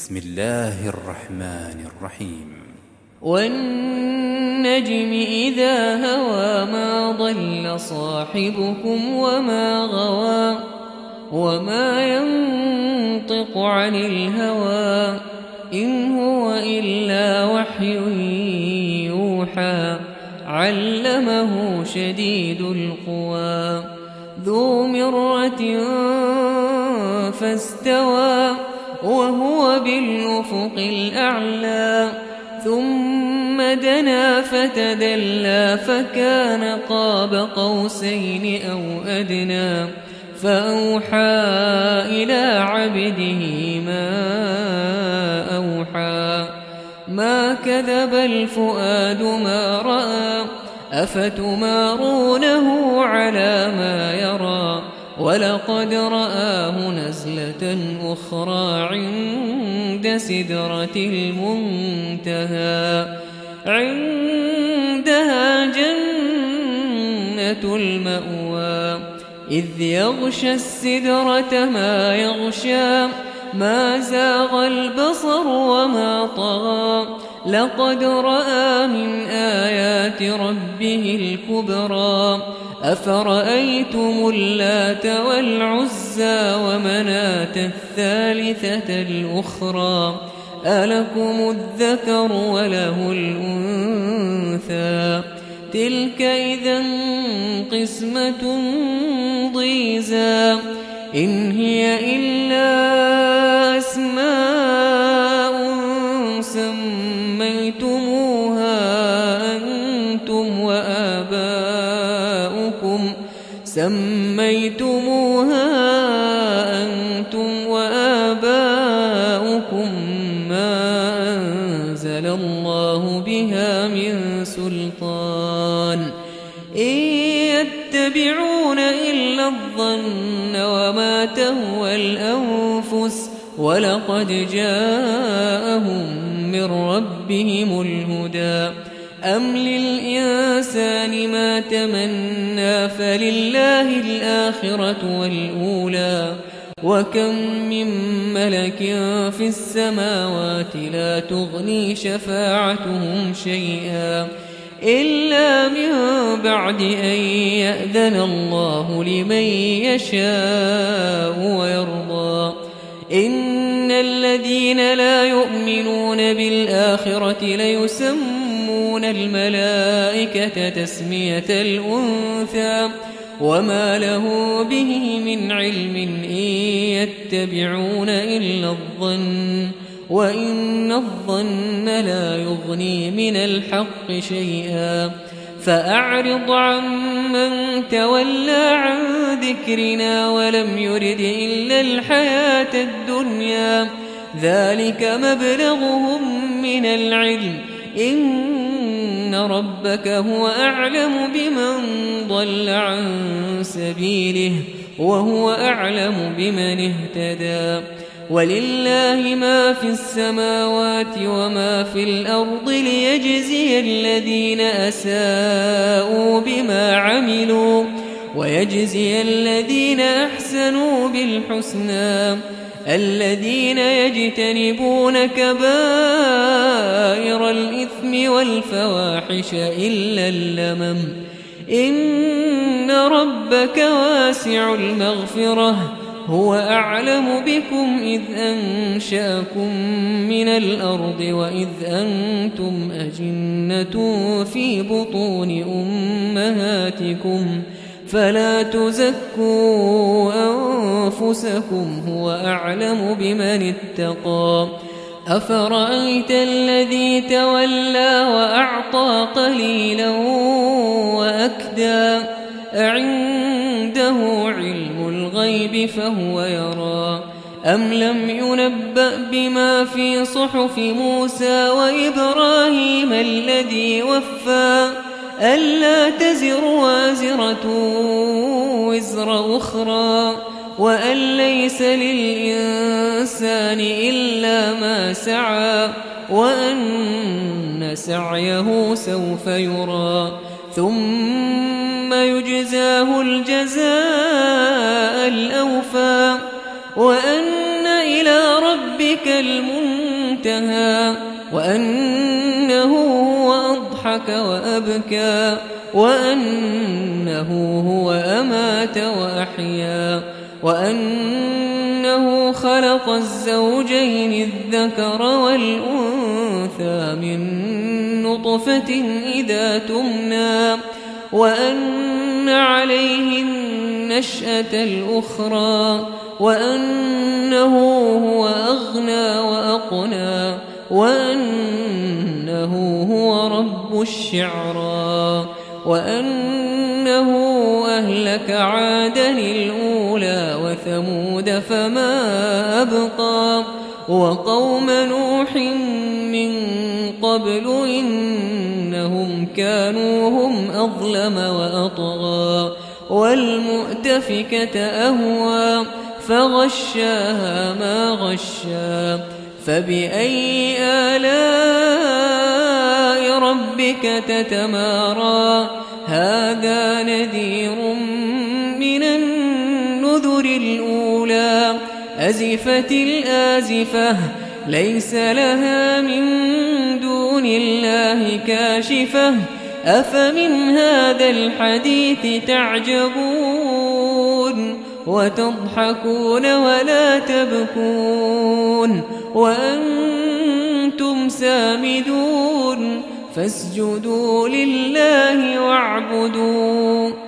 بسم الله الرحمن الرحيم. والنجم إذا هوى ما ضل صاحبكم وما غوى وما ينطق عن الهوى إن هو إلا وحي يوحى علمه شديد القوى ذو مرة فاستوى وهو بالأفق الأعلى ثم دنا فتدلى فكان قاب قوسين أو أدنى فأوحى إلى عبده ما أوحى ما كذب الفؤاد ما رأى أفتمارونه على ما يرى ولقد رآه نزلة أخرى عند سدرة المنتهى عندها جنة المأوى إذ يغشى السدرة ما يغشى ما زاغ البصر وما طغى لقد رأى من آيات ربه الكبرى أفرأيتم اللات والعزى ومناة الثالثة الأخرى ألكم الذكر وله الأنثى تلك إذا قسمة ضيزى إن هي إلا أسماء سميتموها أنتم وآباؤكم ما أنزل الله بها من سلطان إن يتبعون إلا الظن وما تهوى الأنفس ولقد جاءهم من ربهم الهدى أم للإنسان ما تمنى فلله الآخرة والأولى وكم من ملك في السماوات لا تغني شفاعتهم شيئا إلا من بعد أن يأذن الله لمن يشاء ويرضى إن الذين لا يؤمنون بالآخرة ليسمون الملائكة تسمية الأنثى وما له به من علم إن يتبعون إلا الظن وإن الظن لا يغني من الحق شيئا فأعرض عمن تولى عن ذكرنا ولم يرد إلا الحياة الدنيا ذلك مبلغهم من العلم إن ربك هو أعلم بمن ضل عن سبيله وهو أعلم بمن اهتدى ولله ما في السماوات وما في الأرض ليجزي الذين أساءوا بما عملوا ويجزي الذين أحسنوا بالحسنى الذين يجتنبون كبائر الإثم والفواحش إلا اللمم إن ربك واسع المغفرة هو أعلم بكم إذ أنشأكم من الأرض وإذ أنتم أجنة في بطون أمهاتكم فلا تزكوا أنفسكم هو أعلم بمن اتقى أفرأيت الذي تولى وأعطى قليلا وأكدى أعنده علم الغيب فهو يرى أم لم ينبأ بما في صحف موسى وإبراهيم الذي وفى ألا تزر وازرة وزر أخرى وأن ليس للإنسان إلا ما سعى وأن سعيه سوف يرى ثم يجزاه الجزاء الأوفى وأن إلى ربه ربك المنتهى وأنه هو أضحك وأبكى وأنه هو أمات وأحيا وأنه خلق الزوجين الذكر والأنثى من نطفة إذا تمنى وأن عليه النشأة الأخرى وأنه هو أغنى وأقنى وأنه هو رب الشعرى وأنه أهلك عادا الأولى وثمود فما أبقى وقوم نوح من قبل إنهم كانوا هم أظلم وأطغى والمؤتفكة أهوى فغشاها ما غشا فبأي آلاء ربك تتمارى هذا نذير من النذر الأولى أزفت الآزفة ليس لها من دون الله كاشفة أفمن هذا الحديث تعجبون وتضحكون ولا تبكون وأنتم سامدون فاسجدوا لله واعبدوا